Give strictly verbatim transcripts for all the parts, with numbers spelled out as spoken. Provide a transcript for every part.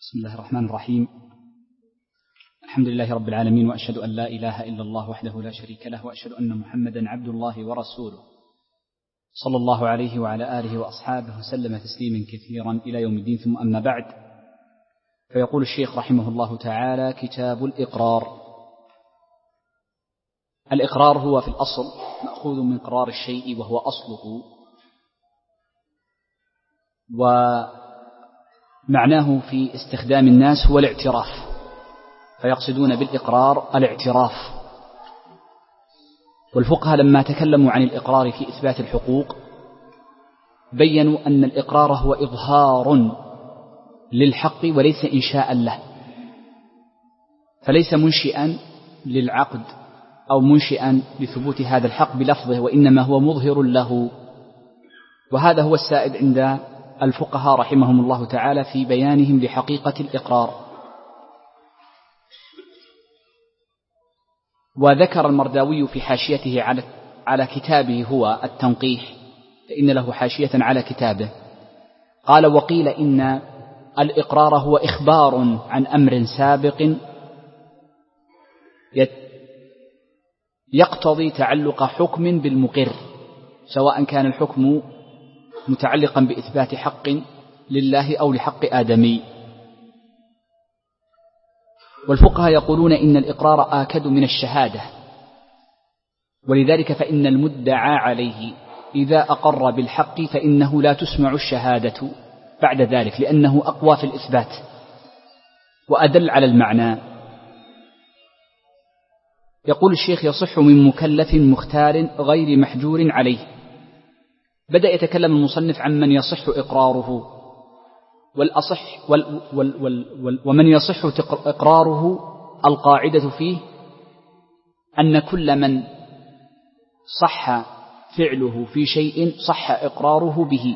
بسم الله الرحمن الرحيم. الحمد لله رب العالمين، وأشهد أن لا إله إلا الله وحده لا شريك له، وأشهد أن محمدا عبد الله ورسوله صلى الله عليه وعلى آله وأصحابه وسلم تسليما كثيرا إلى يوم الدين. ثم أما بعد، فيقول الشيخ رحمه الله تعالى: كتاب الإقرار. الإقرار هو في الأصل مأخوذ من قرار الشيء وهو أصله، ومعناه في استخدام الناس هو الاعتراف، فيقصدون بالإقرار الاعتراف. والفقهاء لما تكلموا عن الإقرار في إثبات الحقوق بيّنوا أن الإقرار هو إظهار للحق وليس إنشاء له، فليس منشئا للعقد أو منشئا لثبوت هذا الحق بلفظه، وإنما هو مظهر له. وهذا هو السائد عند الفقهاء رحمهم الله تعالى في بيانهم لحقيقة الإقرار. وذكر المرداوي في حاشيته على على كتابه هو التنقيح، فإن له حاشية على كتابه، قال: وقيل إن الإقرار هو إخبار عن أمر سابق يقتضي تعلق حكم بالمقر، سواء كان الحكم متعلقا بإثبات حق لله أو لحق آدمي. والفقهاء يقولون إن الإقرار آكد من الشهادة، ولذلك فإن المدعى عليه إذا أقر بالحق فإنه لا تسمع الشهادة بعد ذلك، لأنه أقوى في الإثبات وأدل على المعنى. يقول الشيخ: يصح من مكلف مختار غير محجور عليه. بدأ يتكلم المصنف عن من يصح إقراره، والأصح وال وال وال وال ومن يصح إقراره القاعدة فيه أن كل من صح فعله في شيء صح إقراره به،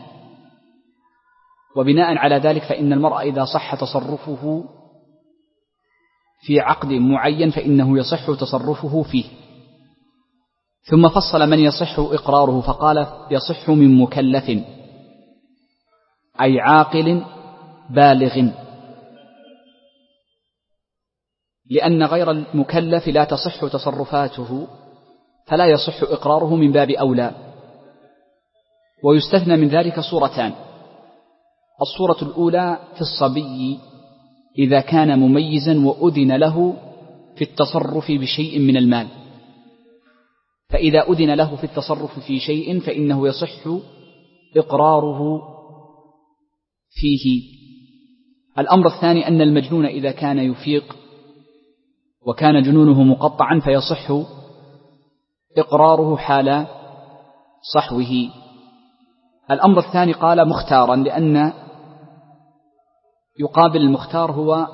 وبناء على ذلك فإن المرء إذا صح تصرفه في عقد معين فإنه يصح تصرفه فيه. ثم فصل من يصح إقراره فقال: يصح من مكلف، أي عاقل بالغ، لأن غير المكلف لا تصح تصرفاته فلا يصح إقراره من باب أولى. ويستثنى من ذلك صورتان: الصورة الأولى في الصبي إذا كان مميزا وأذن له في التصرف بشيء من المال، فإذا أذن له في التصرف في شيء فإنه يصح إقراره فيه. الأمر الثاني أن المجنون إذا كان يفيق وكان جنونه مقطعا فيصح إقراره حال صحوه. الأمر الثاني قال مختارا، لأن يقابل المختار هو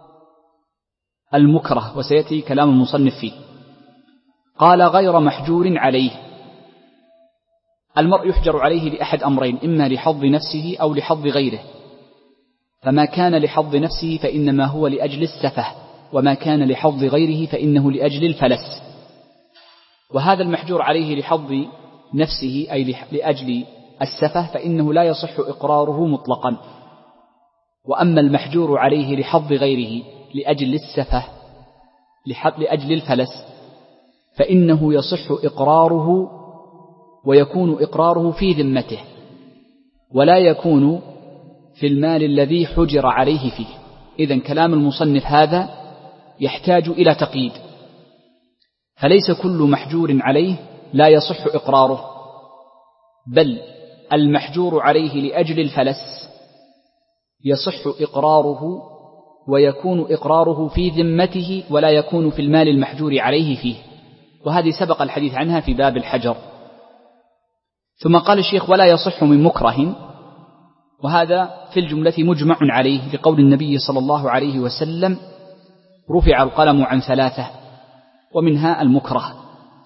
المكره، وسيأتي كلام المصنف فيه. قال: غير محجور عليه. المرء يحجر عليه لأحد أمرين: إما لحظ نفسه أو لحظ غيره، فما كان لحظ نفسه فإنما هو لأجل السفه، وما كان لحظ غيره فإنه لأجل الفلس. وهذا المحجور عليه لحظ نفسه أي لأجل السفه فإنه لا يصح إقراره مطلقا. وأما المحجور عليه لحظ غيره لأجل السفه لأجل الفلس فإنه يصح إقراره، ويكون إقراره في ذمته، ولا يكون في المال الذي حجر عليه فيه. إذن كلام المصنف هذا يحتاج إلى تقييد، فليس كل محجور عليه لا يصح إقراره، بل المحجور عليه لأجل الفلس يصح إقراره، ويكون إقراره في ذمته ولا يكون في المال المحجور عليه فيه. وهذه سبق الحديث عنها في باب الحجر. ثم قال الشيخ: ولا يصح من مكره، وهذا في الجملة مجمع عليه لقول النبي صلى الله عليه وسلم: رفع القلم عن ثلاثة، ومنها المكره.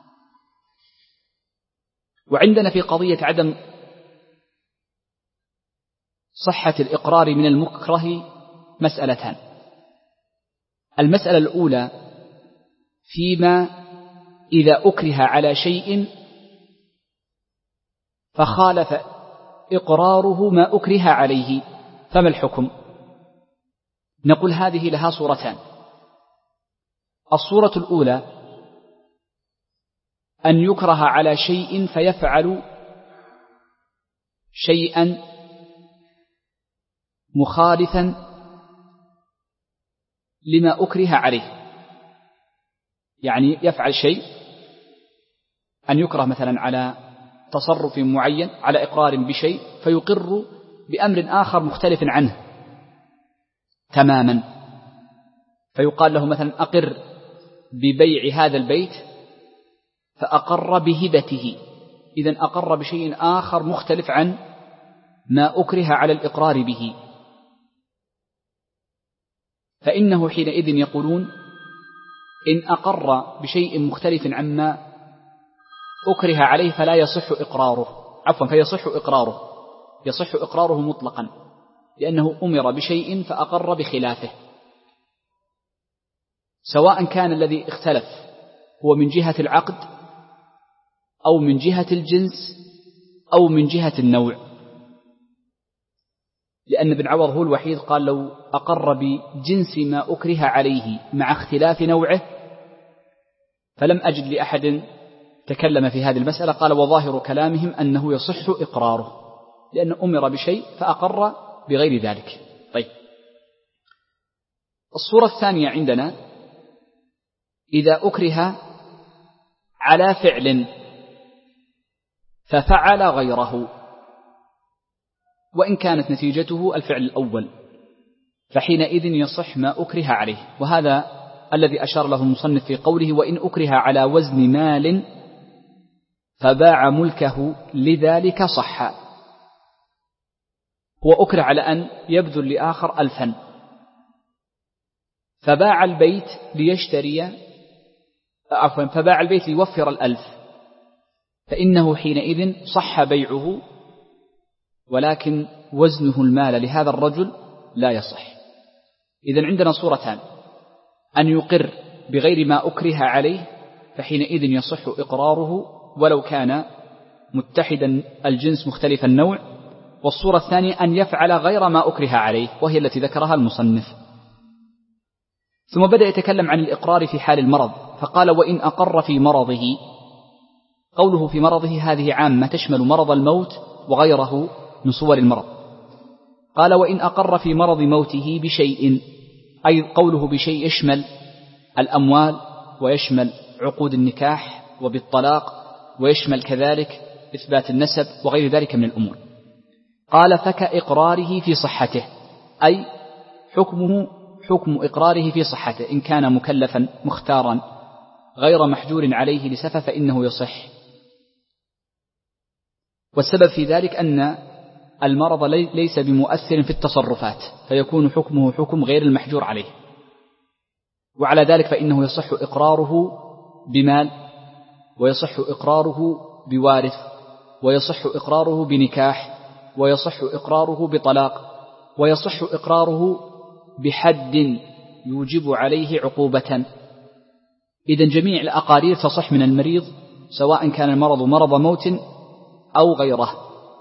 وعندنا في قضية عدم صحة الإقرار من المكره مسألتان. المسألة الأولى فيما إذا أكره على شيء فخالف إقراره ما أكره عليه، فما الحكم؟ نقول هذه لها صورتان. الصورة الأولى أن يكره على شيء فيفعل شيئا مخالفا لما أكره عليه، يعني يفعل شيء، أن يكره مثلا على تصرف معين، على إقرار بشيء، فيقر بأمر آخر مختلف عنه تماما، فيقال له مثلا أقر ببيع هذا البيت، فأقر بهبته، إذن أقر بشيء آخر مختلف عن ما أكره على الإقرار به، فإنه حينئذ يقولون إن أقر بشيء مختلف عما أكره عليه فلا يصح إقراره، عفوا فيصح إقراره، يصح إقراره مطلقا، لأنه أمر بشيء فأقر بخلافه، سواء كان الذي اختلف هو من جهة العقد أو من جهة الجنس أو من جهة النوع، لأن ابن عوض هو الوحيد قال لو أقر بجنس ما أكره عليه مع اختلاف نوعه فلم أجد لأحد تكلم في هذه المسألة، قال وظاهر كلامهم أنه يصح إقراره، لأنه أمر بشيء فأقر بغير ذلك. طيب، الصورة الثانية عندنا إذا أكره على فعل ففعل غيره، وإن كانت نتيجته الفعل الأول، فحينئذ يصح ما أكره عليه، وهذا الذي أشار له المصنف في قوله وإن أكره على وزن مال فباع ملكه لذلك صح. هو أكره على أن يبذل لآخر ألفا، فباع البيت ليشتري، عفوا فباع البيت ليوفر الألف، فإنه حينئذ صح بيعه، ولكن وزنه المال لهذا الرجل لا يصح. إذن عندنا صورتان، أن يقر بغير ما أكره عليه فحينئذ يصح إقراره ولو كان متحدا الجنس مختلف النوع، والصورة الثانية أن يفعل غير ما أكره عليه، وهي التي ذكرها المصنف. ثم بدأ يتكلم عن الإقرار في حال المرض، فقال وإن أقر في مرضه، قوله في مرضه هذه عامة تشمل مرض الموت وغيره من صور المرض. قال وإن أقر في مرض موته بشيء، أي قوله بشيء يشمل الأموال ويشمل عقود النكاح وبالطلاق، ويشمل كذلك إثبات النسب وغير ذلك من الأمور. قال فكإقراره في صحته، أي حكمه حكم إقراره في صحته، إن كان مكلفا مختارا غير محجور عليه لسفة فإنه يصح. والسبب في ذلك أن المرض ليس بمؤثر في التصرفات، فيكون حكمه حكم غير المحجور عليه، وعلى ذلك فإنه يصح إقراره بمال، ويصح إقراره بوارث، ويصح إقراره بنكاح، ويصح إقراره بطلاق، ويصح إقراره بحد يوجب عليه عقوبة. إذن جميع الأقارير تصح من المريض، سواء كان المرض مرض موت أو غيره.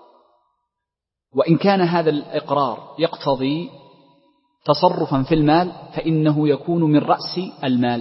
وإن كان هذا الإقرار يقتضي تصرفا في المال فإنه يكون من رأس المال،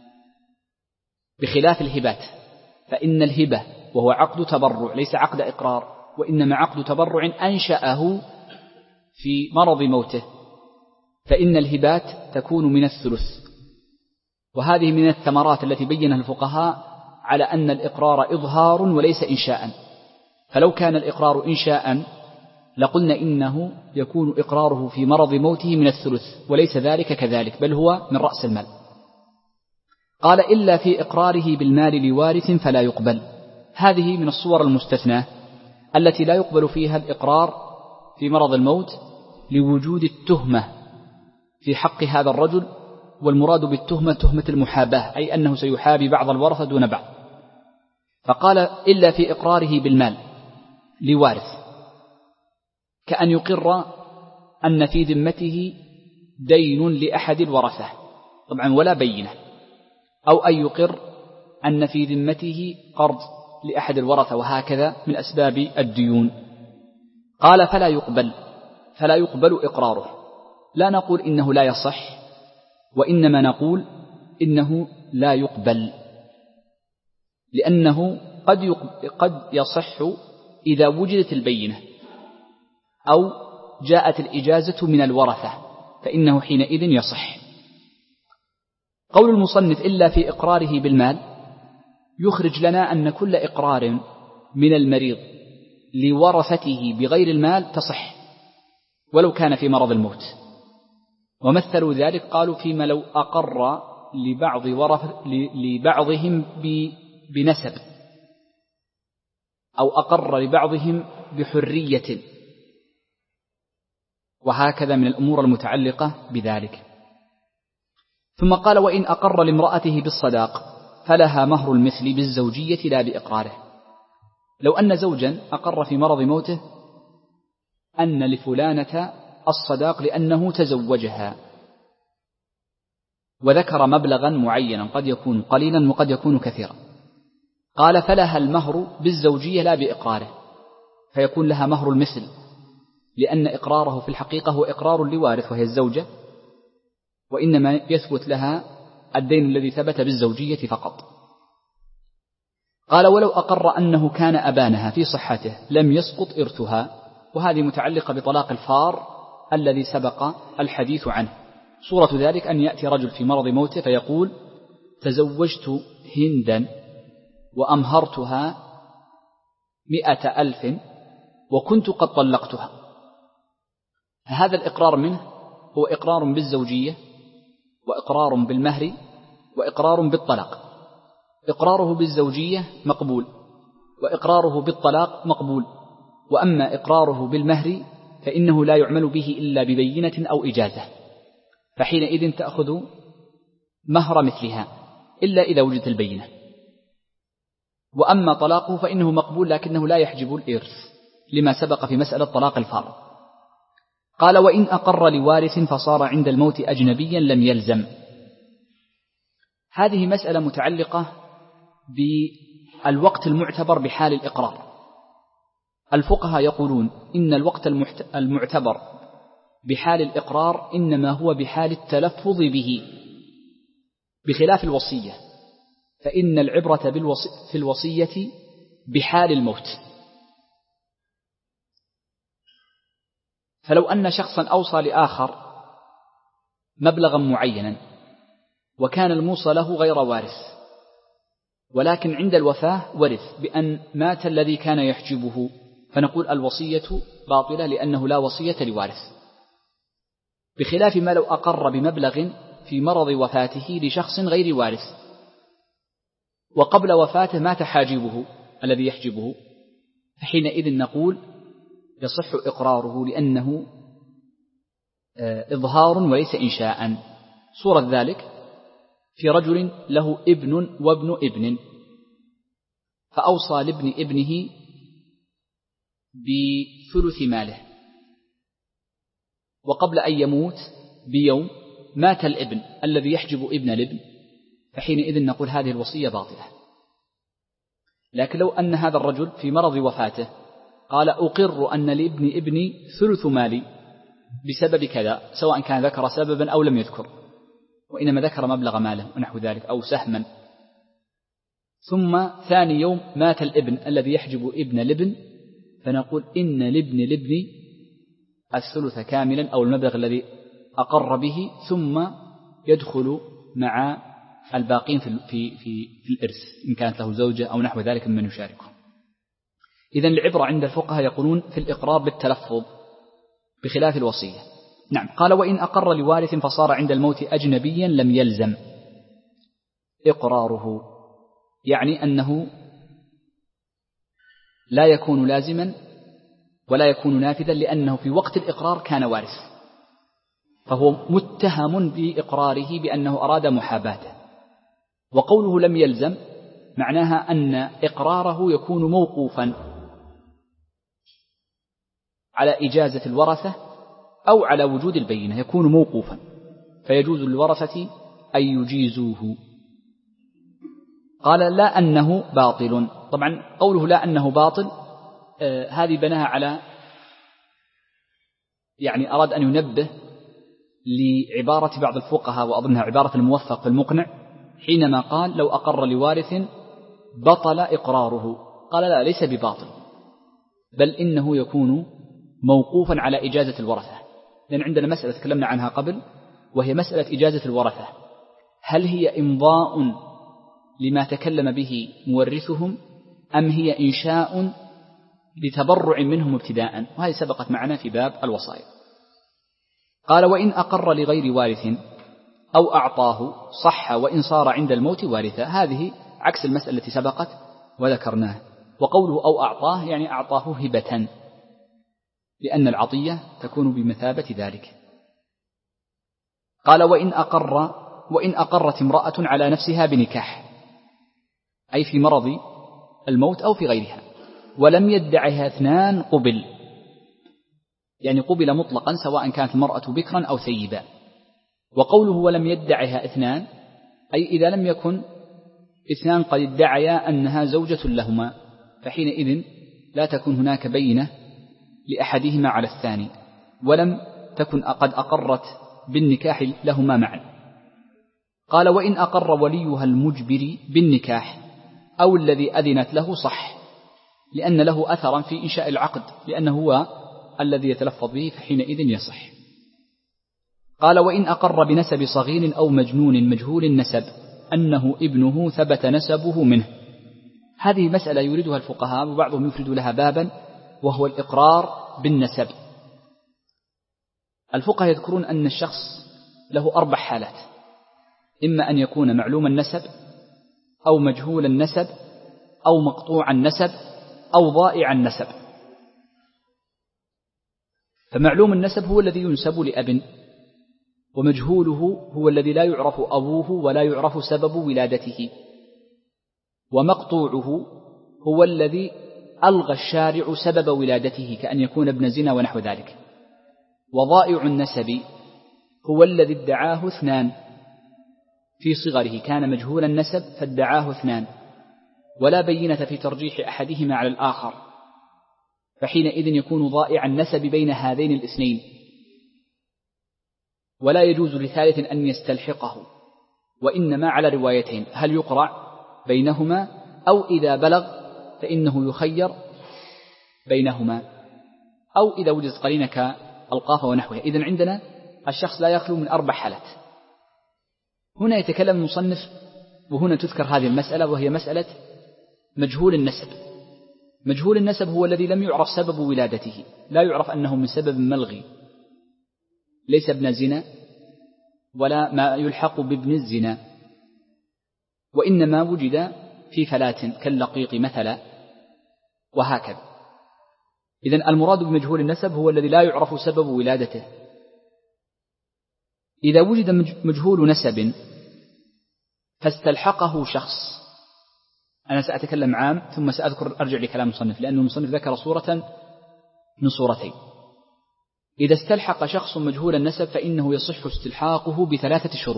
بخلاف الهبات، فإن الهبة وهو عقد تبرع ليس عقد إقرار، وإنما عقد تبرع أنشأه في مرض موته، فإن الهبات تكون من الثلث. وهذه من الثمرات التي بينها الفقهاء على أن الإقرار إظهار وليس إنشاء، فلو كان الإقرار إنشاء لقلنا إنه يكون إقراره في مرض موته من الثلث، وليس ذلك كذلك، بل هو من رأس المال. قال إلا في إقراره بالمال لوارث فلا يقبل. هذه من الصور المستثناة التي لا يقبل فيها الإقرار في مرض الموت لوجود التهمة في حق هذا الرجل، والمراد بالتهمة تهمة المحاباة، أي أنه سيحابي بعض الورثة دون بعض. فقال إلا في إقراره بالمال لوارث، كأن يقر أن في ذمته دين لأحد الورثة طبعا ولا بينة، أو أن يقر أن في ذمته قرض لأحد الورثة، وهكذا من أسباب الديون. قال فلا يقبل فلا يقبل إقراره، لا نقول إنه لا يصح، وإنما نقول إنه لا يقبل، لأنه قد قد يصح إذا وجدت البينة أو جاءت الإجازة من الورثة، فإنه حينئذ يصح. قول المصنف إلا في إقراره بالمال يخرج لنا أن كل إقرار من المريض لورثته بغير المال تصح ولو كان في مرض الموت. ومثلوا ذلك قالوا فيما لو أقر لبعض ورث لبعضهم بنسب أو أقر لبعضهم بحرية، وهكذا من الأمور المتعلقة بذلك. ثم قال وإن أقر لامرأته بالصداق فلها مهر المثل بالزوجية لا بإقراره. لو أن زوجا أقر في مرض موته أن لفلانة الصداق لأنه تزوجها وذكر مبلغا معينا قد يكون قليلا وقد يكون كثيرا، قال فلها المهر بالزوجية لا بإقراره، فيكون لها مهر المثل، لأن إقراره في الحقيقة هو إقرار لوارث وهي الزوجة، وإنما يثبت لها الدين الذي ثبت بالزوجية فقط. قال ولو أقر أنه كان أبانها في صحته لم يسقط إرثها، وهذه متعلقة بطلاق الفار الذي سبق الحديث عنه. صورة ذلك أن يأتي رجل في مرض موته فيقول تزوجت هندا وأمهرتها مئة ألف وكنت قد طلقتها، هذا الإقرار منه هو إقرار بالزوجية وإقرار بالمهر وإقرار بالطلاق. إقراره بالزوجية مقبول وإقراره بالطلاق مقبول، وأما إقراره بالمهر فإنه لا يعمل به إلا ببينة أو إجازة، فحينئذ تأخذ مهر مثلها إلا إذا وجدت البينة. وأما طلاقه فإنه مقبول لكنه لا يحجب الإرث لما سبق في مسألة طلاق الفار. قال وإن أقر لوارث فصار عند الموت أجنبيا لم يلزم. هذه مسألة متعلقة بالوقت المعتبر بحال الإقرار. الفقهاء يقولون إن الوقت المعتبر بحال الإقرار إنما هو بحال التلفظ به، بخلاف الوصية فإن العبرة بالوصي في الوصية بحال الموت. فلو أن شخصا أوصى لآخر مبلغا معينا وكان الموصى له غير وارث، ولكن عند الوفاة ورث بأن مات الذي كان يحجبه، فنقول الوصية باطلة لأنه لا وصية لوارث، بخلاف ما لو أقر بمبلغ في مرض وفاته لشخص غير وارث وقبل وفاته مات حاجبه الذي يحجبه، فحينئذ نقول يصح إقراره لأنه إظهار وليس إنشاء. صورة ذلك في رجل له ابن وابن ابن، فأوصى لابن ابنه بثلث ماله، وقبل أن يموت بيوم مات الابن الذي يحجب ابن الابن، فحينئذ نقول هذه الوصية باطلة. لكن لو أن هذا الرجل في مرض وفاته قال أقر أن لابن ابني ثلث مالي بسبب كذا، سواء كان ذكر سببا أو لم يذكر، وإنما ذكر مبلغ ماله ونحو ذلك أو سهما، ثم ثاني يوم مات الابن الذي يحجب ابن الابن، فنقول إن لابن الابن الثلث كاملا أو المبلغ الذي أقر به، ثم يدخل مع الباقين في في في, في الإرث إن كانت له زوجة أو نحو ذلك ممن يشاركه. إذن العبرة عند الفقهاء يقولون في الإقرار بالتلفظ بخلاف الوصية. نعم. قال وإن أقر لوارث فصار عند الموت أجنبيا لم يلزم إقراره، يعني أنه لا يكون لازما ولا يكون نافذا، لأنه في وقت الإقرار كان وارث، فهو متهم بإقراره بأنه أراد محاباته. وقوله لم يلزم معناها أن إقراره يكون موقوفا على إجازة الورثة أو على وجود البينة، يكون موقوفا، فيجوز للورثة أن يجيزوه. قال لا أنه باطل. طبعا قوله لا أنه باطل آه هذه بناها على، يعني أراد أن ينبه لعبارة بعض الفقهاء وأظنها عبارة الموفق في المقنع حينما قال لو أقر لوارث بطل إقراره، قال لا، ليس بباطل، بل إنه يكون موقوفا على إجازة الورثة. لأن عندنا مسألة تكلمنا عنها قبل، وهي مسألة إجازة الورثة، هل هي إمضاء لما تكلم به مورثهم أم هي إنشاء لتبرع منهم ابتداء؟ وهذه سبقت معنا في باب الوصايا. قال وإن أقر لغير وارث أو أعطاه صح وإن صار عند الموت وارثا. هذه عكس المسألة التي سبقت وذكرناها. وقوله أو أعطاه يعني أعطاه هبة، لأن العطية تكون بمثابة ذلك. قال وإن أقر وإن أقرت امرأة على نفسها بنكاح، أي في مرض الموت أو في غيرها، ولم يدعها اثنان قبل، يعني قبل مطلقا سواء كانت المرأة بكرا أو ثيبا. وقوله ولم يدعها اثنان أي إذا لم يكن اثنان قد ادعيا أنها زوجة لهما، فحينئذ لا تكون هناك بينة لأحدهما على الثاني، ولم تكن قد أقرت بالنكاح لهما معا. قال وإن أقر وليها المجبر بالنكاح أو الذي أذنت له صح، لأن له أثرا في إنشاء العقد، لأنه هو الذي يتلفظ به، فحينئذ يصح. قال وإن أقر بنسب صغير أو مجنون مجهول النسب أنه ابنه ثبت نسبه منه. هذه مسألة يريدها الفقهاء وبعضهم يفرد لها بابا، وهو الإقرار بالنسب. الفقهاء يذكرون أن الشخص له أربع حالات: إما أن يكون معلوم النسب أو مجهول النسب أو مقطوع النسب أو ضائع النسب. فمعلوم النسب هو الذي ينسب لأب، ومجهوله هو الذي لا يعرف أبوه ولا يعرف سبب ولادته، ومقطوعه هو الذي ألغى الشارع سبب ولادته كأن يكون ابن زنا ونحو ذلك. وضائع النسب هو الذي ادعاه اثنان في صغره، كان مجهول النسب فادعاه اثنان ولا بينة في ترجيح أحدهما على الآخر، فحينئذ يكون ضائع النسب بين هذين الاثنين، ولا يجوز لثالث أن يستلحقه، وإنما على روايتين: هل يقرع بينهما أو إذا بلغ فإنه يخير بينهما، أو إذا وجد قرينة كالقافة ونحوها. إذن عندنا الشخص لا يخلو من أربع حالات. هنا يتكلم المصنف، وهنا تذكر هذه المسألة، وهي مسألة مجهول النسب. مجهول النسب هو الذي لم يعرف سبب ولادته، لا يعرف أنه من سبب ملغي، ليس ابن زنا ولا ما يلحق بابن الزنا، وإنما وجد في فلاة كاللقيط مثلا، وهكذا. إذن المراد بمجهول النسب هو الذي لا يعرف سبب ولادته. إذا وجد مجهول نسب فاستلحقه شخص، أنا سأتكلم عام ثم سأذكر أرجع لكلام المصنف، لأن المصنف ذكر صورة من صورتين. إذا استلحق شخص مجهول النسب فإنه يصح استلحاقه بثلاثة شروط.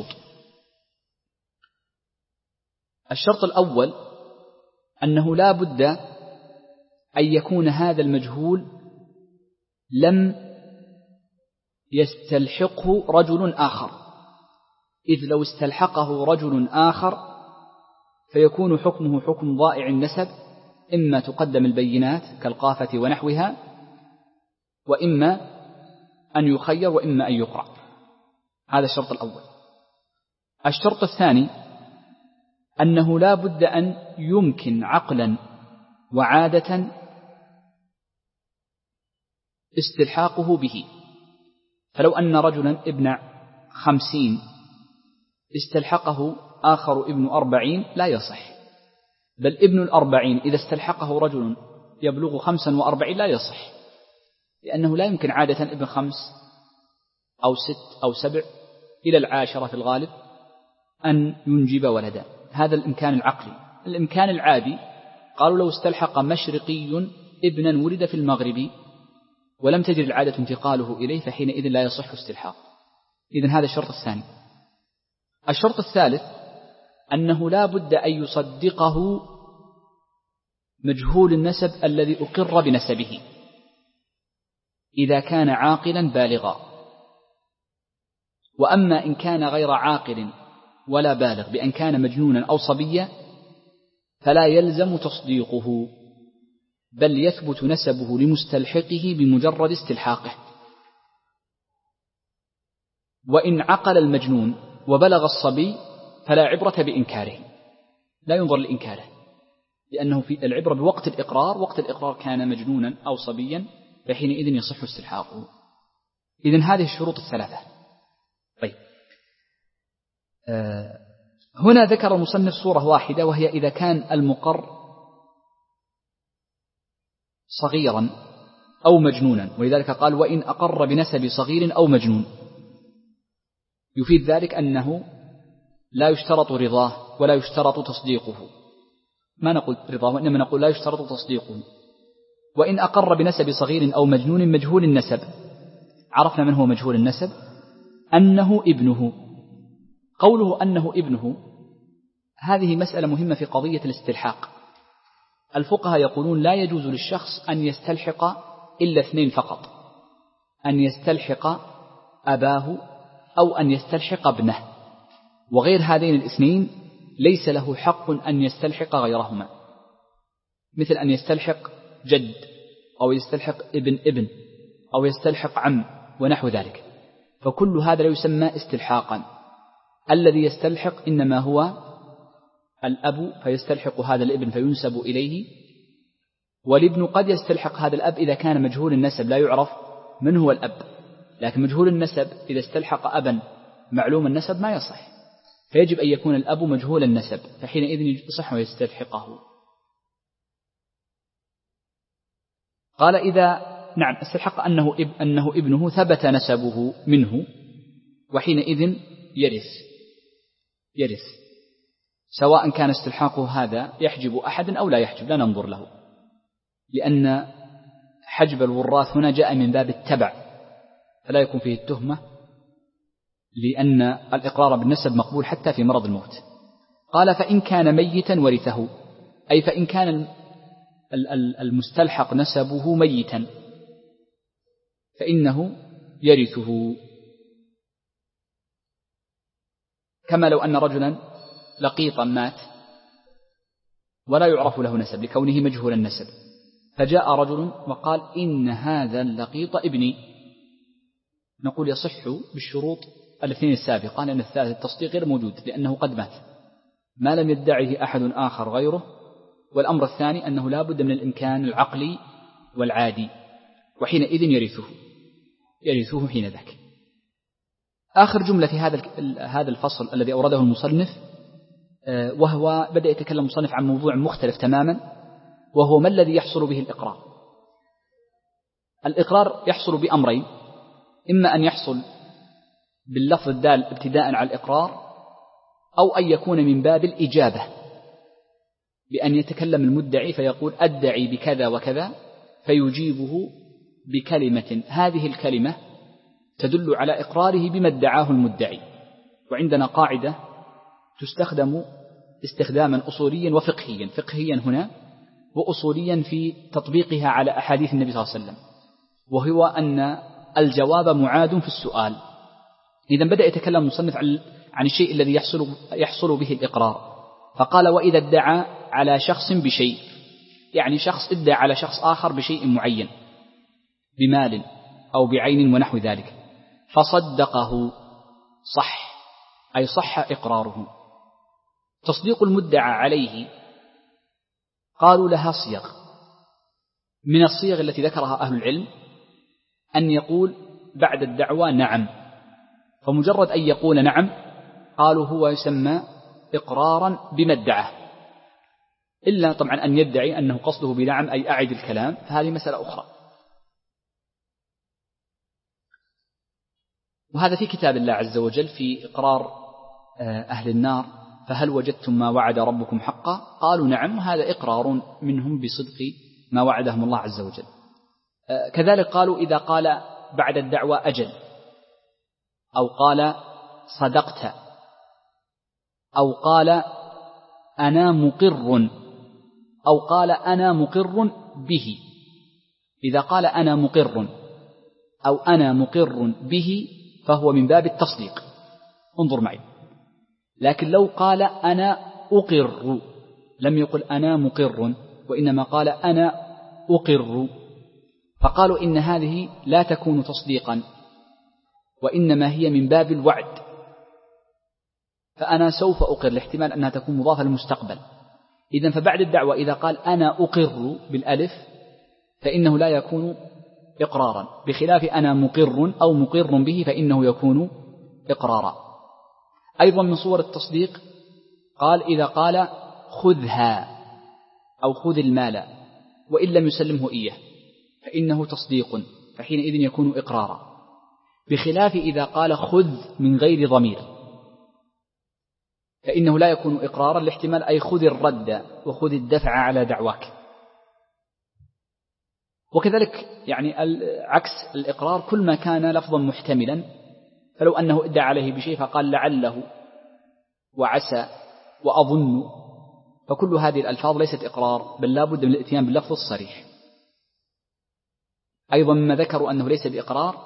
الشرط الأول أنه لا بد أن يكون هذا المجهول لم يستلحقه رجل آخر، إذ لو استلحقه رجل آخر فيكون حكمه حكم ضائع النسب، إما تقدم البينات كالقافة ونحوها، وإما أن يخير وإما أن يقرع. هذا الشرط الأول. الشرط الثاني أنه لا بد أن يمكن عقلا وعادة استلحاقه به. فلو أن رجلا ابن خمسين استلحقه آخر ابن أربعين لا يصح، بل ابن الأربعين إذا استلحقه رجل يبلغ خمسا وأربعين لا يصح، لأنه لا يمكن عادة ابن خمس أو ست أو سبع إلى العاشرة في الغالب أن ينجب ولدا. هذا الإمكان العقلي. الإمكان العادي قالوا لو استلحق مشرقي ابنا ولد في المغرب ولم تجر العادة انتقاله إليه فحينئذ لا يصح استلحاق. إذن هذا الشرط الثاني. الشرط الثالث أنه لا بد أن يصدقه مجهول النسب الذي أقر بنسبه إذا كان عاقلا بالغا. وأما إن كان غير عاقل ولا بالغ بأن كان مجنونا أو صبيا فلا يلزم تصديقه، بل يثبت نسبه لمستلحقه بمجرد استلحاقه. وإن عقل المجنون وبلغ الصبي فلا عبرة بإنكاره، لا ينظر لإنكاره، لأنه في العبرة بوقت الإقرار، وقت الإقرار كان مجنونا أو صبيا فحينئذ يصح استلحاقه. إذن هذه الشروط الثلاثة. طيب، آه هنا ذكر المصنف صورة واحدة، وهي إذا كان المقر صغيرا أو مجنونا، ولذلك قال وإن أقر بنسب صغير أو مجنون، يفيد ذلك أنه لا يشترط رضاه ولا يشترط تصديقه، ما نقول رضاه وإنما نقول لا يشترط تصديقه. وإن أقر بنسب صغير أو مجنون مجهول النسب، عرفنا من هو مجهول النسب؟ أنه ابنه. قوله أنه ابنه هذه مسألة مهمة في قضية الاستلحاق. الفقهاء يقولون لا يجوز للشخص أن يستلحق إلا اثنين فقط، أن يستلحق أباه أو أن يستلحق ابنه، وغير هذين الاثنين ليس له حق أن يستلحق غيرهما، مثل أن يستلحق جد أو يستلحق ابن ابن أو يستلحق عم ونحو ذلك، فكل هذا لا يسمى استلحاقا. الذي يستلحق إنما هو الأب، فيستلحق هذا الابن فينسب إليه، والابن قد يستلحق هذا الأب إذا كان مجهول النسب لا يعرف من هو الأب، لكن مجهول النسب إذا استلحق أبا معلوم النسب ما يصح، فيجب أن يكون الأب مجهول النسب، فحينئذ يصح ويستلحقه. قال إذا نعم استلحق أنه, إب أنه ابنه ثبت نسبه منه، وحينئذ يرث يرث سواء كان استلحاقه هذا يحجب أحد أو لا يحجب، لا ننظر له، لأن حجب الوراث هنا جاء من باب التبع فلا يكون فيه التهمة، لأن الإقرار بالنسب مقبول حتى في مرض الموت. قال فإن كان ميتا ورثه، أي فإن كان المستلحق نسبه ميتا فإنه يرثه، كما لو أن رجلا لقيطا مات ولا يعرف له نسب لكونه مجهول النسب، فجاء رجل وقال إن هذا اللقيط ابني، نقول يصح بالشروط الاثنين السابقة، لأن الثالث التصديق غير موجود لأنه قد مات ما لم يدعه أحد آخر غيره، والأمر الثاني أنه لا بد من الإمكان العقلي والعادي، وحينئذ يرثه يرثه حين ذاك. آخر جملة في هذا هذا الفصل الذي أورده المصنف، وهو بدأ يتكلم المصنف عن موضوع مختلف تماما، وهو ما الذي يحصل به الإقرار. الإقرار يحصل بأمرين، إما أن يحصل باللفظ الدال ابتداء على الإقرار، أو أن يكون من باب الإجابة، بأن يتكلم المدعي فيقول أدعي بكذا وكذا، فيجيبه بكلمة هذه الكلمة تدل على إقراره بما ادعاه المدعي. وعندنا قاعدة تستخدم استخداما أصوليا وفقهيا، فقهيا هنا وأصوليا في تطبيقها على أحاديث النبي صلى الله عليه وسلم، وهو أن الجواب معاد في السؤال. إذا بدأ يتكلم المصنف عن الشيء الذي يحصل, يحصل به الإقرار، فقال وإذا ادعى على شخص بشيء، يعني شخص ادعى على شخص آخر بشيء معين بمال أو بعين ونحو ذلك، فصدقه صح، أي صح إقراره. تصديق المدعى عليه قالوا لها صيغ، من الصيغ التي ذكرها أهل العلم أن يقول بعد الدعوى نعم، فمجرد أن يقول نعم قالوا هو يسمى إقرارا بما ادعاه، إلا طبعا أن يدعي أنه قصده بنعم أي أعد الكلام، فهذه مسألة أخرى. وهذا في كتاب الله عز وجل في إقرار أهل النار، فهل وجدتم ما وعد ربكم حقا؟ قالوا نعم، هذا إقرار منهم بصدق ما وعدهم الله عز وجل. كذلك قالوا إذا قال بعد الدعوى أجل، أو قال صدقت، أو قال أنا مقر، أو قال أنا مقر به. إذا قال أنا مقر أو أنا مقر به فهو من باب التصديق. انظر معي. لكن لو قال أنا أقر، لم يقل أنا مقر، وإنما قال أنا أقر، فقالوا إن هذه لا تكون تصديقا، وإنما هي من باب الوعد. فأنا سوف أقر، لاحتمال أنها تكون مضافة للمستقبل. إذن فبعد الدعوة إذا قال أنا أقر بالألف فإنه لا يكون إقرارا، بخلاف أنا مقر أو مقر به فإنه يكون إقرارا. أيضا من صور التصديق قال إذا قال خذها أو خذ المال وإن لم يسلمه إياه فإنه تصديق، فحينئذ يكون إقرارا، بخلاف إذا قال خذ من غير ضمير فإنه لا يكون إقرارا، لاحتمال أي خذ الرد وخذ الدفع على دعواك. وكذلك يعني عكس الإقرار كل ما كان لفظا محتملا، فلو أنه ادعى عليه بشيء فقال لعله وعسى وأظن، فكل هذه الألفاظ ليست إقرار، بل لا بد من الاتيان باللفظ الصريح. أيضا مما ذكروا أنه ليس بإقرار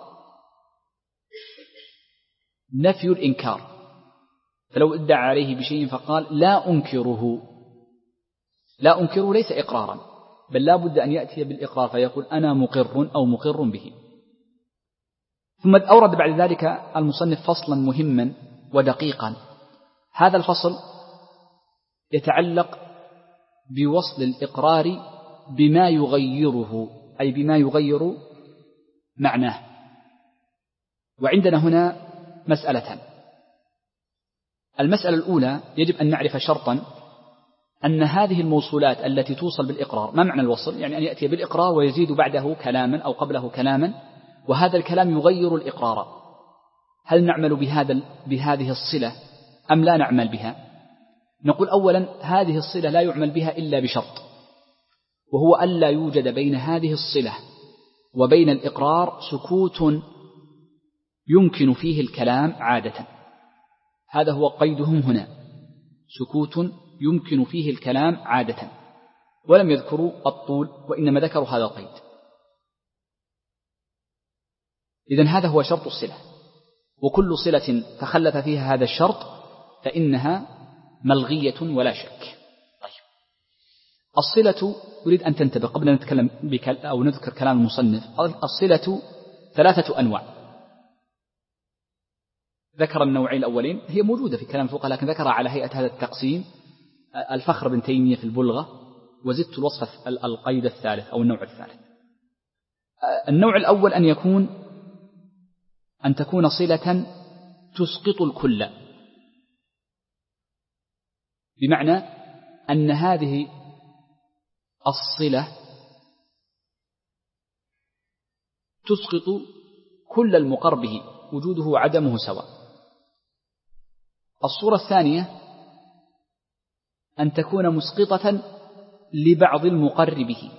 نفي الإنكار، فلو ادعى عليه بشيء فقال لا أنكره، لا أنكره ليس إقرارا، بل لا بد أن يأتي بالإقرار فيقول أنا مقر أو مقر به. ثم أورد بعد ذلك المصنف فصلا مهما ودقيقا. هذا الفصل يتعلق بوصل الإقرار بما يغيره، أي بما يغير معناه. وعندنا هنا مسألتان. المسألة الأولى يجب أن نعرف شرطا أن هذه الموصولات التي توصل بالإقرار، ما معنى الوصل؟ يعني أن يأتي بالإقرار ويزيد بعده كلاما أو قبله كلاما، وهذا الكلام يغير الإقرار. هل نعمل بهذا بهذه الصلة أم لا نعمل بها؟ نقول أولا هذه الصلة لا يعمل بها إلا بشرط، وهو ألا يوجد بين هذه الصلة وبين الإقرار سكوت يمكن فيه الكلام عادة. هذا هو قيدهم هنا، سكوت يمكن فيه الكلام عادة، ولم يذكروا الطول وإنما ذكروا هذا القيد. إذن هذا هو شرط الصلة، وكل صلة تخلف فيها هذا الشرط فإنها ملغية ولا شك. طيب. الصلة أريد أن تنتبه قبل أن نتكلم أو نذكر كلام المصنف. الصلة ثلاثة أنواع. ذكر النوعين الأولين هي موجودة في كلام الفقهاء، لكن ذكر على هيئة هذا التقسيم الفخر بن تيمية في البلغة، وزدت الوصف القيد الثالث أو النوع الثالث. النوع الأول أن يكون أن تكون صلة تسقط الكل، بمعنى أن هذه الصلة تسقط كل المقر به، وجوده وعدمه سواء. الصورة الثانية أن تكون مسقطة لبعض المقر به.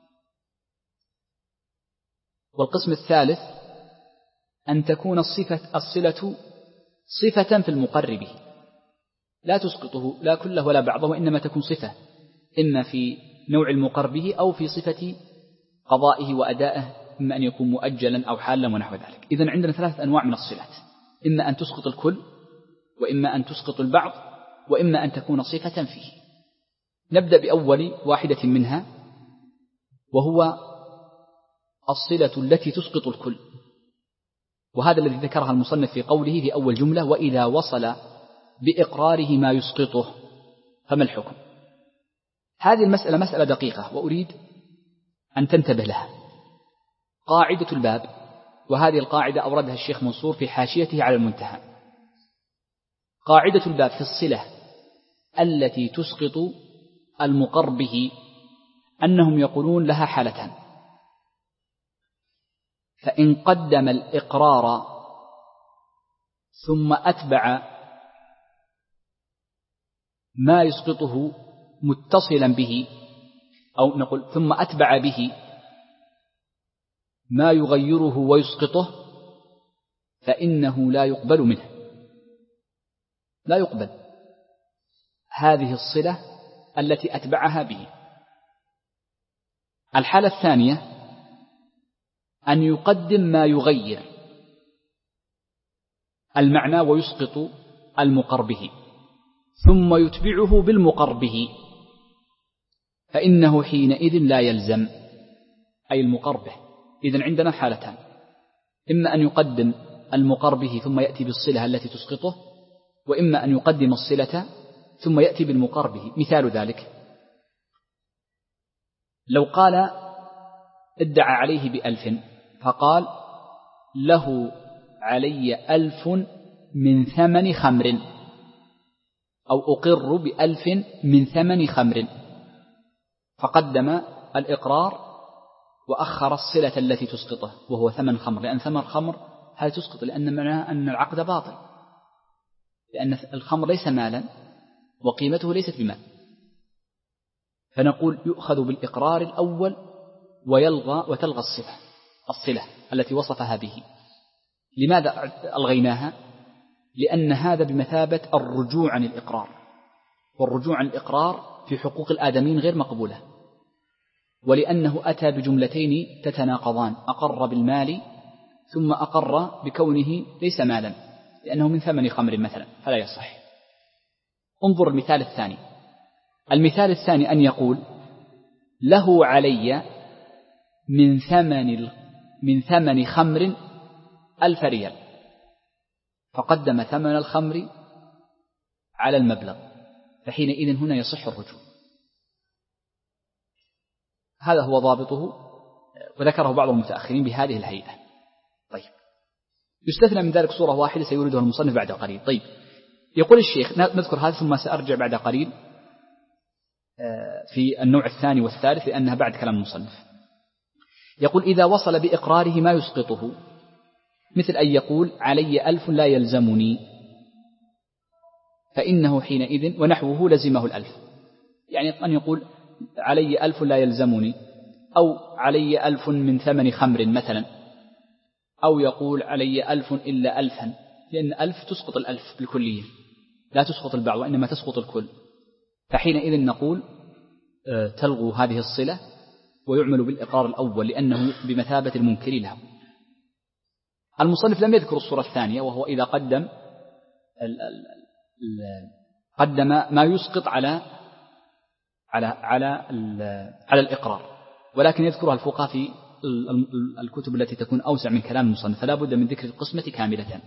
والقسم الثالث أن تكون الصفة الصلة صفة في المقر به، لا تسقطه لا كله ولا بعضه، وإنما تكون صفة إما في نوع المقر به أو في صفة قضائه وأدائه، إما أن يكون مؤجلا أو حالا ونحو ذلك. إذن عندنا ثلاثة أنواع من الصلات، إما أن تسقط الكل، وإما أن تسقط البعض، وإما أن تكون صفة فيه. نبدأ بأول واحدة منها، وهو الصلة التي تسقط الكل، وهذا الذي ذكرها المصنف في قوله في أول جملة وإذا وصل بإقراره ما يسقطه فما الحكم. هذه المسألة مسألة دقيقة وأريد أن تنتبه لها. قاعدة الباب، وهذه القاعدة أوردها الشيخ منصور في حاشيته على المنتهى. قاعدة الباب في الصلة التي تسقط المقر به أنهم يقولون لها حالتان: فإن قدم الإقرار ثم أتبع ما يسقطه متصلا به، أو نقول ثم أتبع به ما يغيره ويسقطه، فإنه لا يقبل منه، لا يقبل هذه الصلة التي أتبعها به. الحالة الثانية أن يقدم ما يغير، المعنى ويسقط المقر به، ثم يتبعه بالمقر به، فإنه حينئذ لا يلزم، أي المقر به. إذن عندنا حالتان: إما أن يقدم المقر به ثم يأتي بالصلة التي تسقطه، وإما أن يقدم الصلة ثم يأتي بالمقر به. مثال ذلك: لو قال ادعى عليه بألف فقال له علي ألف من ثمن خمر، أو أقر بألف من ثمن خمر، فقدم الإقرار وأخر الصلة التي تسقطه وهو ثمن خمر، لأن ثمن خمر هذا تسقط، لأن معناه أن العقد باطل، لأن الخمر ليس مالا وقيمته ليست بمال. فنقول يؤخذ بالإقرار الأول ويلغى وتلغى الصفة الصلة التي وصفها به. لماذا ألغيناها؟ لأن هذا بمثابة الرجوع عن الإقرار، والرجوع عن الإقرار في حقوق الآدمين غير مقبولة، ولأنه أتى بجملتين تتناقضان: أقر بالمال ثم أقر بكونه ليس مالا لأنه من ثمن خمر مثلا، فلا يصح. انظر المثال الثاني. المثال الثاني أن يقول له علي من ثمن من ثمن خمر ألف ريال، فقدم ثمن الخمر على المبلغ، فحينئذ هنا يصح الرجوع. هذا هو ضابطه، وذكره بعض المتأخرين بهذه الهيئة. طيب، يستثنى من ذلك صورة واحدة سيوردها المصنف بعد قليل. طيب، يقول الشيخ، نذكر هذا ثم سأرجع بعد قليل في النوع الثاني والثالث لأنها بعد كلام المصنف. يقول: إذا وصل بإقراره ما يسقطه، مثل أن يقول علي ألف لا يلزمني، فإنه حينئذ ونحوه لزمه الألف. يعني أن يقول علي ألف لا يلزمني، أو علي ألف من ثمن خمر مثلا، أو يقول علي ألف إلا ألفا، لأن ألف تسقط الألف بالكلية، لا تسقط البعض وإنما تسقط الكل. فحينئذ نقول تلغوا هذه الصلة ويعمل بالإقرار الأول لأنه بمثابة المنكر له. المصنف لم يذكر الصورة الثانية، وهو إذا قدم ال ال ال قدم ما يسقط على على على على الإقرار، ولكن يذكرها الفقهاء في الكتب التي تكون أوسع من كلام المصنف، فلا بد من ذكر القسمة كاملة.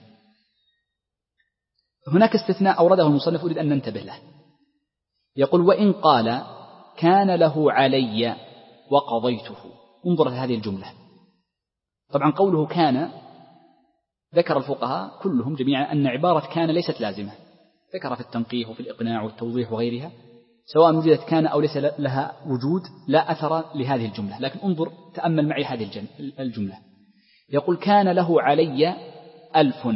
هناك استثناء أورده المصنف أريد أن ننتبه له. يقول: وإن قال كان له علي وقضيته. انظر هذه الجملة. طبعا قوله كان ذكر الفقهاء كلهم جميعا أن عبارة كان ليست لازمة، ذكر في التنقيح وفي الإقناع والتوضيح وغيرها، سواء وجدت كان أو ليس لها وجود لا أثر لهذه الجملة. لكن انظر تأمل معي هذه الجملة. يقول: كان له علي ألف،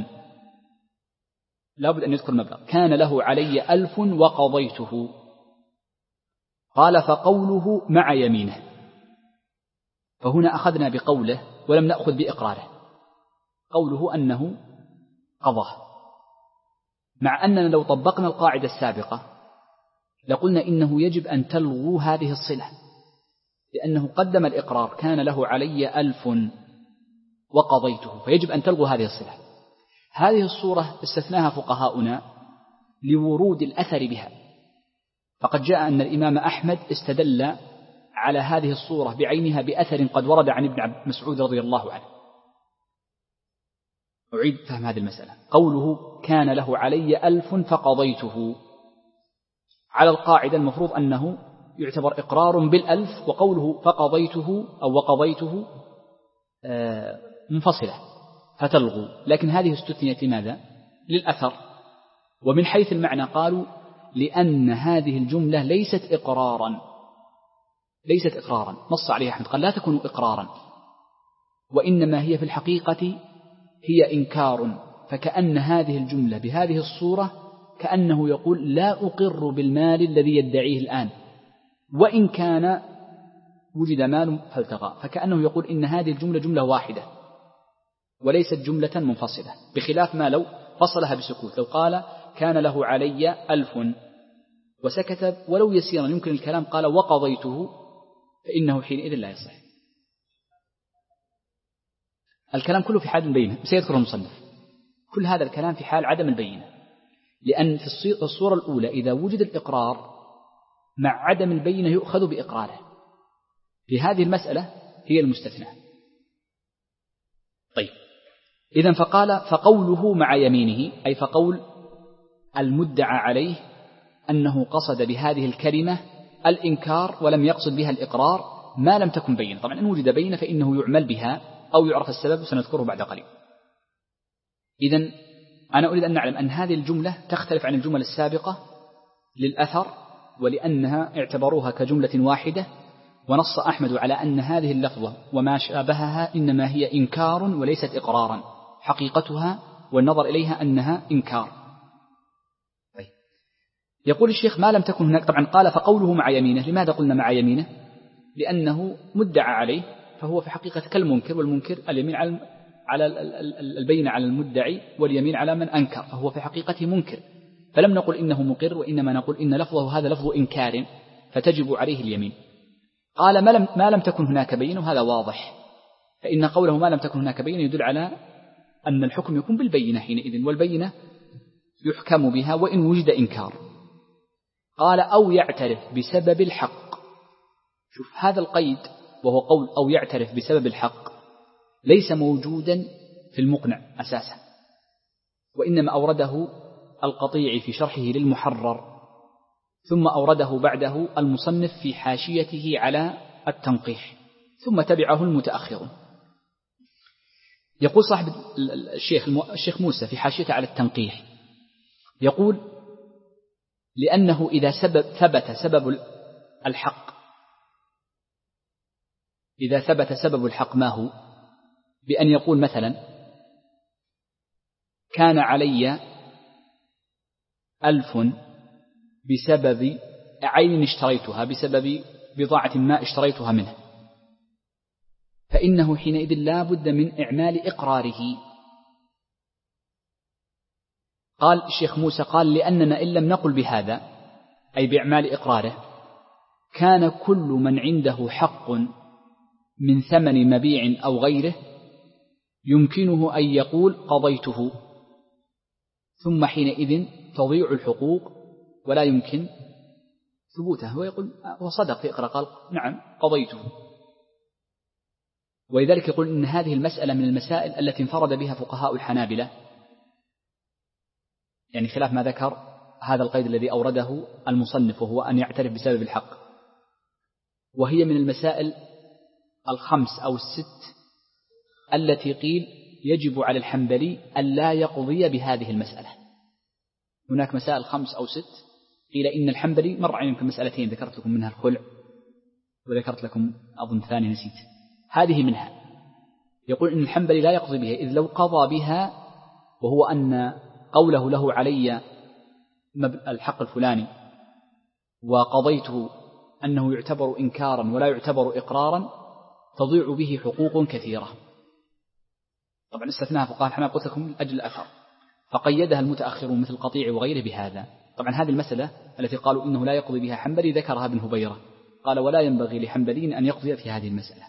لا بد أن يذكر المبلغ. كان له علي ألف وقضيته. قال: فقوله مع يمينه. فهنا أخذنا بقوله ولم نأخذ بإقراره. قوله أنه قضاه، مع أننا لو طبقنا القاعدة السابقة لقلنا إنه يجب أن تلغوا هذه الصلة، لأنه قدم الإقرار كان له علي ألف وقضيته، فيجب أن تلغوا هذه الصلة. هذه الصورة استثناها فقهاؤنا لورود الأثر بها، فقد جاء أن الإمام أحمد استدل على هذه الصورة بعينها بأثر قد ورد عن ابن مسعود رضي الله عنه. أعيد فهم هذه المسألة. قوله كان له علي ألف فقضيته، على القاعدة المفروض أنه يعتبر إقرار بالألف، وقوله فقضيته أو وقضيته منفصلة فتلغوا، لكن هذه استثنيت لماذا؟ للأثر. ومن حيث المعنى قالوا لأن هذه الجملة ليست إقرارا، ليست إقرارا نص عليها أحمد، قال لا تكون إقرارا، وإنما هي في الحقيقة هي إنكار. فكأن هذه الجملة بهذه الصورة كأنه يقول لا أقر بالمال الذي يدعيه الآن، وإن كان وجد مال فالتغى، فكأنه يقول إن هذه الجملة جملة واحدة وليست جملة منفصلة، بخلاف ما لو فصلها بسكوت. لو قال كان له علي ألف وسكت ولو يسيرا يمكن الكلام، قال وقضيته، فإنه حينئذ لا يصح. الكلام كله في حال بينه، سيذكر المصنف. كل هذا الكلام في حال عدم البينة، لأن في الصورة الأولى إذا وجد الإقرار مع عدم البينة يؤخذ بإقراره، في هذه المسألة هي المستثنى. طيب إذن فقال فقوله مع يمينه، أي فقول المدعى عليه أنه قصد بهذه الكلمة الإنكار ولم يقصد بها الإقرار ما لم تكن بينة. طبعا إن وجد بينة فإنه يعمل بها أو يعرف السبب، سنذكره بعد قليل. إذن أنا أريد أن نعلم أن هذه الجملة تختلف عن الجمل السابقة للأثر، ولأنها اعتبروها كجملة واحدة، ونص أحمد على أن هذه اللفظة وما شابهها إنما هي إنكار وليست إقرارا، حقيقتها والنظر إليها أنها إنكار. طيب. يقول الشيخ ما لم تكن هناك، طبعا قال فقوله مع يمينه، لماذا قلنا مع يمينه؟ لأنه مدعى عليه فهو في حقيقة كالمنكر، والمنكر اليمين على على البين على المدعي واليمين على من أنكر، فهو في حقيقته منكر، فلم نقل إنه مقر، وإنما نقول إن لفظه هذا لفظ إنكار فتجب عليه اليمين. قال ما لم, ما لم تكن هناك بين، وهذا واضح، فإن قوله ما لم تكن هناك بين يدل على أن الحكم يكون بالبينة حينئذ، والبينة يحكم بها وإن وجد إنكار. قال أو يعترف بسبب الحق. شوف هذا القيد وهو قول أو يعترف بسبب الحق ليس موجودا في المقنع أساسا، وإنما أورده القطيع في شرحه للمحرر، ثم أورده بعده المصنف في حاشيته على التنقيح، ثم تبعه المتأخرون. يقول صاحب الشيخ الشيخ موسى في حاشيته على التنقيح، يقول لأنه إذا سبب ثبت سبب الحق إذا ثبت سبب الحق ما هو؟ بأن يقول مثلا كان علي ألف بسبب عين اشتريتها، بسبب بضاعة ما اشتريتها منه، فإنه حينئذ لا بد من إعمال إقراره. قال الشيخ موسى قال لأننا إن لم نقل بهذا أي بإعمال إقراره كان كل من عنده حق من ثمن مبيع أو غيره يمكنه أن يقول قضيته، ثم حينئذ تضيع الحقوق ولا يمكن ثبوتها. هو يقول هو صدق في إقرار، قال نعم قضيته. ولذلك يقول إن هذه المسألة من المسائل التي انفرد بها فقهاء الحنابلة، يعني خلاف ما ذكر هذا القيد الذي أورده المصنف وهو أن يعترف بسبب الحق، وهي من المسائل الخمس أو الست التي قيل يجب على الحنبلي ألا يقضي بهذه المسألة. هناك مسائل خمس أو ست قيل إن الحنبلي مر عليكم مسألتين ذكرت لكم منها الخلع، وذكرت لكم أظن ثاني نسيت، هذه منها. يقول إن الحنبلي لا يقضي بها، إذ لو قضى بها وهو أن قوله له علي الحق الفلاني وقضيته أنه يعتبر إنكارا ولا يعتبر إقرارا تضيع به حقوق كثيرة. طبعا استثناها فقال حنا قلت لكم أجل الأثر، فقيدها المتأخرون مثل القطيع وغيره بهذا. طبعا هذه المسألة التي قالوا إنه لا يقضي بها حنبلي ذكرها ابن هبيرة، قال ولا ينبغي لحنبلي أن يقضي في هذه المسألة.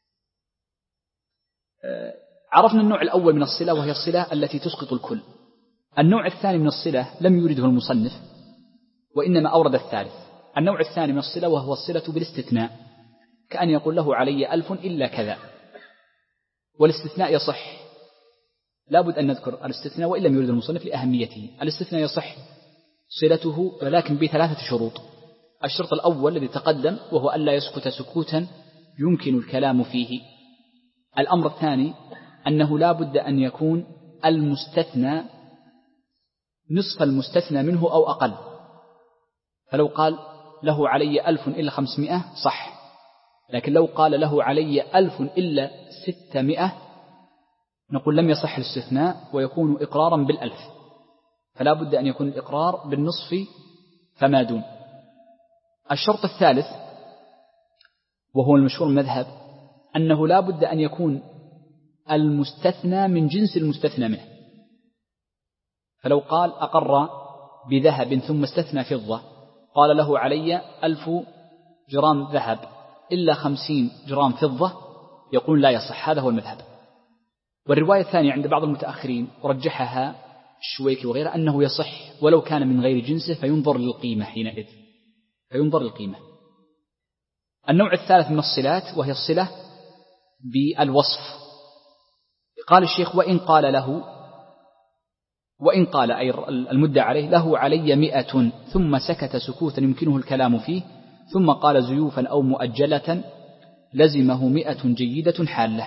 عرفنا النوع الأول من الصلة وهي الصلة التي تسقط الكل. النوع الثاني من الصلة لم يرده المصنف وإنما أورد الثالث. النوع الثاني من الصلة وهو الصلة بالاستثناء، كأن يقول له علي ألف إلا كذا، والاستثناء يصح، لابد أن نذكر الاستثناء وإن لم يرد المصنف لأهميته. الاستثناء يصح صلته ولكن بثلاثة شروط. الشرط الأول الذي تقدم وهو ألا يسكت سكوتا يمكن الكلام فيه. الأمر الثاني أنه لا بد أن يكون المستثنى نصف المستثنى منه أو أقل، فلو قال له علي ألف إلا خمسمائة صح، لكن لو قال له علي ألف إلا ستمائة نقول لم يصح الاستثناء ويكون إقرارا بالألف، فلا بد أن يكون الإقرار بالنصف فما دون. الشرط الثالث وهو المشهور المذهب أنه لا بد أن يكون المستثنى من جنس المستثنى منه، فلو قال أقر بذهب ثم استثنى فضة قال له علي ألف جرام ذهب إلا خمسين جرام فضة يقول لا يصح، هذا هو المذهب. والرواية الثانية عند بعض المتأخرين ورجحها الشويكي وغيره أنه يصح ولو كان من غير جنسه فينظر للقيمة حينئذ، فينظر للقيمة. النوع الثالث من الصلات وهي الصلة بالوصف. قال الشيخ وإن قال له، وإن قال أي المدعى عليه له علي مئة ثم سكت سكوتا يمكنه الكلام فيه ثم قال زيوفا أو مؤجلة لزمه مئة جيدة حالة.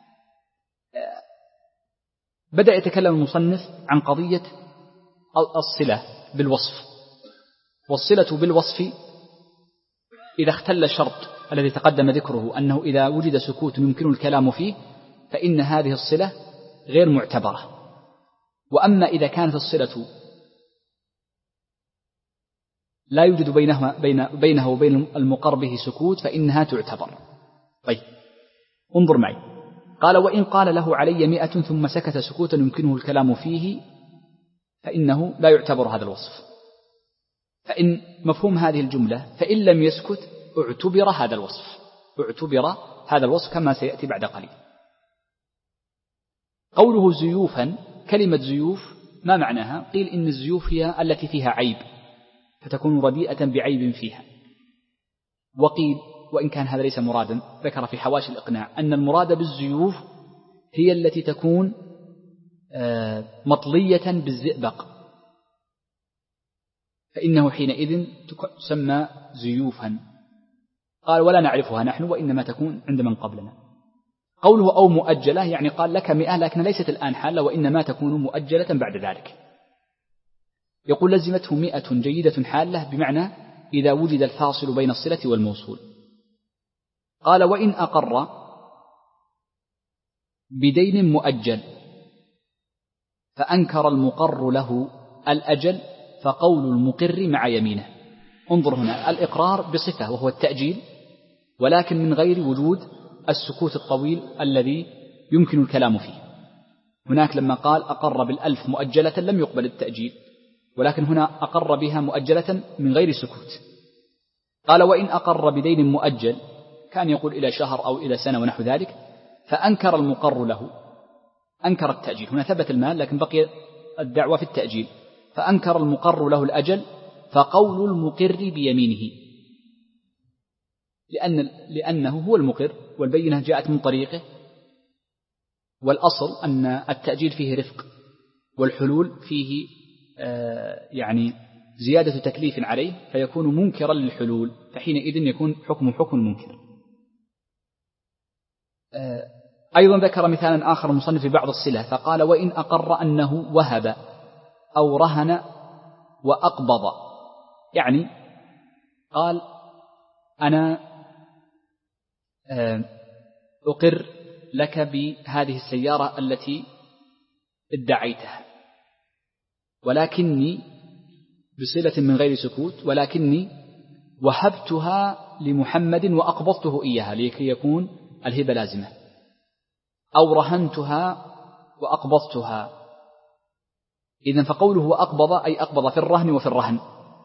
بدأ يتكلم المصنف عن قضية الصلة بالوصف. والصلة بالوصف إذا اختل الشرط الذي تقدم ذكره أنه إذا وجد سكوت يمكن الكلام فيه فإن هذه الصلة غير معتبرة. وأما إذا كانت الصلة لا يوجد بينها بين بينه وبين المقر به سكوت فإنها تعتبر. طيب انظر معي. قال وإن قال له علي مئة ثم سكت سكوتا يمكنه الكلام فيه فإنه لا يعتبر هذا الوصف. فإن مفهوم هذه الجملة فإن لم يسكت اعتبر هذا الوصف، اعتبر هذا الوصف كما سيأتي بعد قليل. قوله زيوفا، كلمة زيوف ما معناها؟ قيل إن الزيوف هي التي فيها عيب فتكون رديئة بعيب فيها. وقيل وإن كان هذا ليس مرادا ذكر في حواشي الإقناع أن المراد بالزيوف هي التي تكون مطلية بالزئبق فإنه حينئذ تسمى زيوفا. قال ولا نعرفها نحن وإنما تكون عند من قبلنا. قوله أو مؤجلة يعني قال لك مئة لكن ليست الآن حالة وإنما تكون مؤجلة بعد ذلك. يقول لزمته مئة جيدة حالة بمعنى إذا وجد الفاصل بين الصلة والموصول. قال وإن أقر بدين مؤجل فأنكر المقر له الأجل فقول المقر مع يمينه. انظر هنا الإقرار بصفة وهو التأجيل ولكن من غير وجود السكوت الطويل الذي يمكن الكلام فيه. هناك لما قال أقر بالألف مؤجلة لم يقبل التأجيل ولكن هنا أقر بها مؤجلة من غير سكوت. قال وإن أقر بدين مؤجل كان يقول إلى شهر أو إلى سنة ونحو ذلك فأنكر المقر له، أنكر التأجيل. هنا ثبت المال لكن بقي الدعوة في التأجيل. فأنكر المقر له الأجل فقول المقر بيمينه لأن لأنه هو المقر والبينة جاءت من طريقه. والأصل أن التأجيل فيه رفق والحلول فيه آه يعني زيادة تكليف عليه فيكون منكرا للحلول فحينئذ يكون حكم حكم المنكر. آه أيضا ذكر مثالا آخر المصنف في بعض الصلة فقال وإن أقر أنه وهب أو رهن وأقبض، يعني قال أنا أقر لك بهذه السيارة التي ادعيتها ولكني بصلة من غير سكوت ولكني وهبتها لمحمد وأقبضته إياها لكي يكون الهبة لازمة، أو رهنتها وأقبضتها. إذن فقوله وأقبض أي أقبض في الرهن وفي الرهن.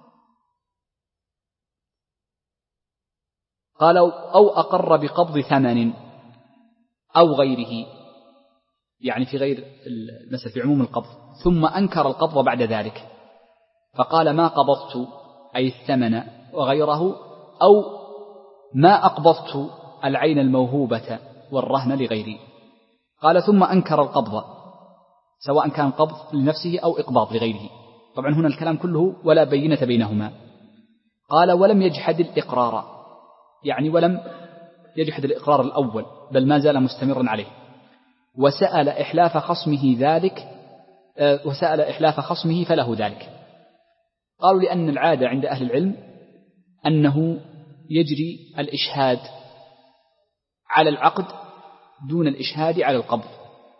قال أو أقر بقبض ثمن أو غيره، يعني في غير المسألة في عموم القبض، ثم أنكر القبض بعد ذلك فقال ما قبضت أي الثمن وغيره أو ما أقبضت العين الموهوبة والرهن لغيري. قال ثم أنكر القبض سواء كان قبض لنفسه أو إقباض لغيره. طبعا هنا الكلام كله ولا بينة بينهما. قال ولم يجحد الإقرار، يعني ولم يجحد الإقرار الأول بل ما زال مستمرا عليه. وسأل إحلاف خصمه ذلك وسأل إحلاف خصمه فله ذلك. قالوا لأن العادة عند أهل العلم أنه يجري الإشهاد على العقد دون الإشهاد على القبض،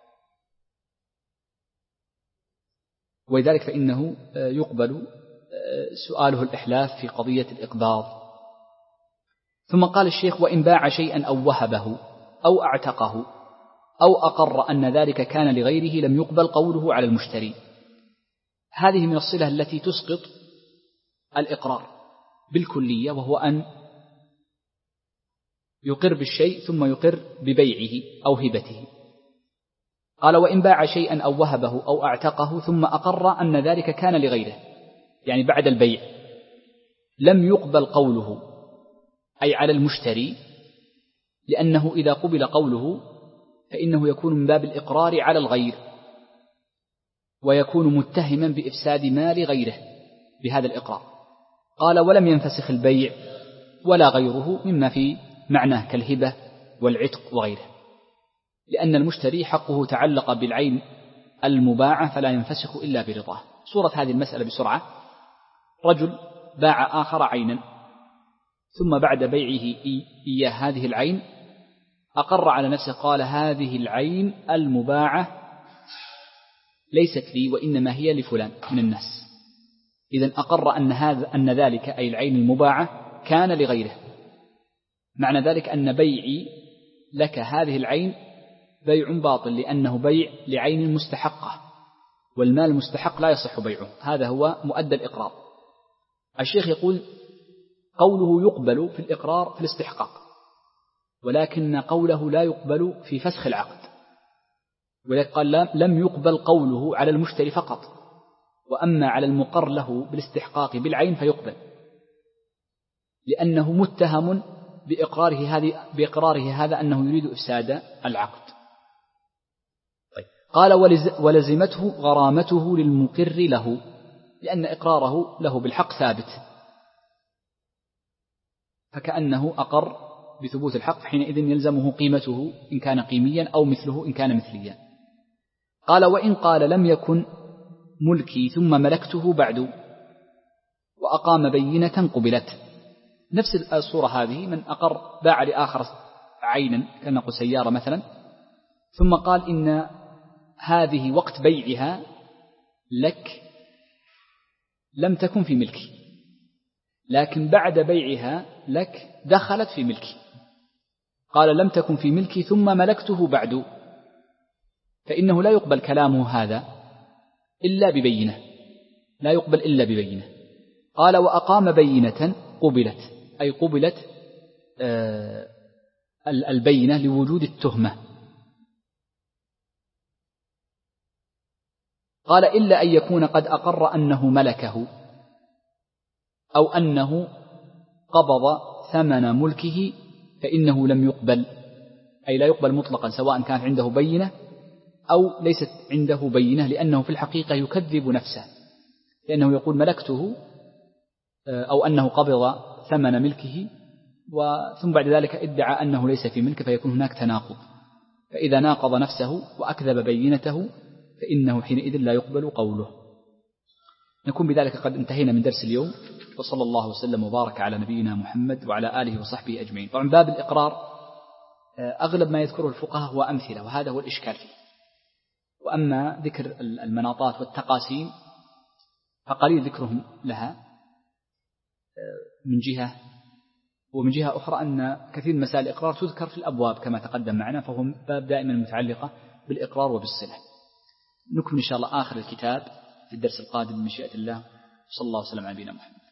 ولذلك فإنه يقبل سؤاله الإحلاف في قضية الإقباض. ثم قال الشيخ وإن باع شيئا أو وهبه أو اعتقه أو أقر أن ذلك كان لغيره لم يقبل قوله على المشتري. هذه من الصلة التي تسقط الإقرار بالكلية، وهو أن يقر بالشيء ثم يقر ببيعه أو هبته. قال وإن باع شيئا أو وهبه أو اعتقه ثم أقر أن ذلك كان لغيره، يعني بعد البيع لم يقبل قوله أي على المشتري، لأنه إذا قبل قوله فإنه يكون من باب الإقرار على الغير، ويكون متهما بإفساد مال غيره بهذا الإقرار. قال ولم ينفسخ البيع ولا غيره مما في معناه كالهبة والعتق وغيره، لأن المشتري حقه تعلق بالعين المباعة فلا ينفسخ إلا برضاه. صورة هذه المسألة بسرعة: رجل باع آخر عينا، ثم بعد بيعه إياه هذه العين أقر على نفسه، قال هذه العين المباعة ليست لي وإنما هي لفلان من الناس. إذن أقر أن, هذا أن ذلك أي العين المباعة كان لغيره. معنى ذلك أن بيعي لك هذه العين بيع باطل، لأنه بيع لعين مستحقة، والمال المستحق لا يصح بيعه. هذا هو مؤدى الإقرار. الشيخ يقول قوله يقبل في الإقرار في الاستحقاق، ولكن قوله لا يقبل في فسخ العقد، ولذلك قال لم يقبل قوله على المشتري فقط، وأما على المقر له بالاستحقاق بالعين فيقبل، لأنه متهم بإقراره هذه بإقراره هذا أنه يريد إفساد العقد. طيب. قال ولزمته غرامته للمقر له، لأن إقراره له بالحق ثابت، فكأنه أقر بثبوت الحق، حينئذ يلزمه قيمته إن كان قيميا أو مثله إن كان مثليا. قال وإن قال لم يكن ملكي ثم ملكته بعد وأقام بينة قبلت. نفس الصورة هذه، من أقر باع لآخر عينا كنقل سيارة مثلا، ثم قال إن هذه وقت بيعها لك لم تكن في ملكي، لكن بعد بيعها لك دخلت في ملكي. قال لم تكن في ملكي ثم ملكته بعد، فإنه لا يقبل كلامه هذا إلا ببينة، لا يقبل إلا ببينة. قال وأقام بينة قبلت، أي قبلت آه البينة لوجود التهمة. قال إلا أن يكون قد أقر أنه ملكه، أو أنه قبض ثمن ملكه، فإنه لم يقبل، أي لا يقبل مطلقا سواء كانت عنده بينة أو ليست عنده بينة، لأنه في الحقيقة يكذب نفسه، لأنه يقول ملكته أو أنه قبض ثمن ملكه، ثم بعد ذلك ادعى أنه ليس في ملكه، فيكون هناك تناقض. فإذا ناقض نفسه وأكذب بينته فإنه حينئذ لا يقبل قوله. نكون بذلك قد انتهينا من درس اليوم، وصلى الله وسلم وبارك على نبينا محمد وعلى آله وصحبه أجمعين. طبعا باب الإقرار أغلب ما يذكره الفقهاء هو أمثلة، وهذا هو الإشكال فيه. وأما ذكر المناطات والتقاسيم فقليل ذكرهم لها من جهة، ومن جهة أخرى أن كثير من مسائل الإقرار تذكر في الأبواب كما تقدم معنا، فهو باب دائما متعلقة بالإقرار وبالصلة. نكمل إن شاء الله آخر الكتاب في الدرس القادم بمشيئة الله. صلى الله وسلم على نبينا محمد.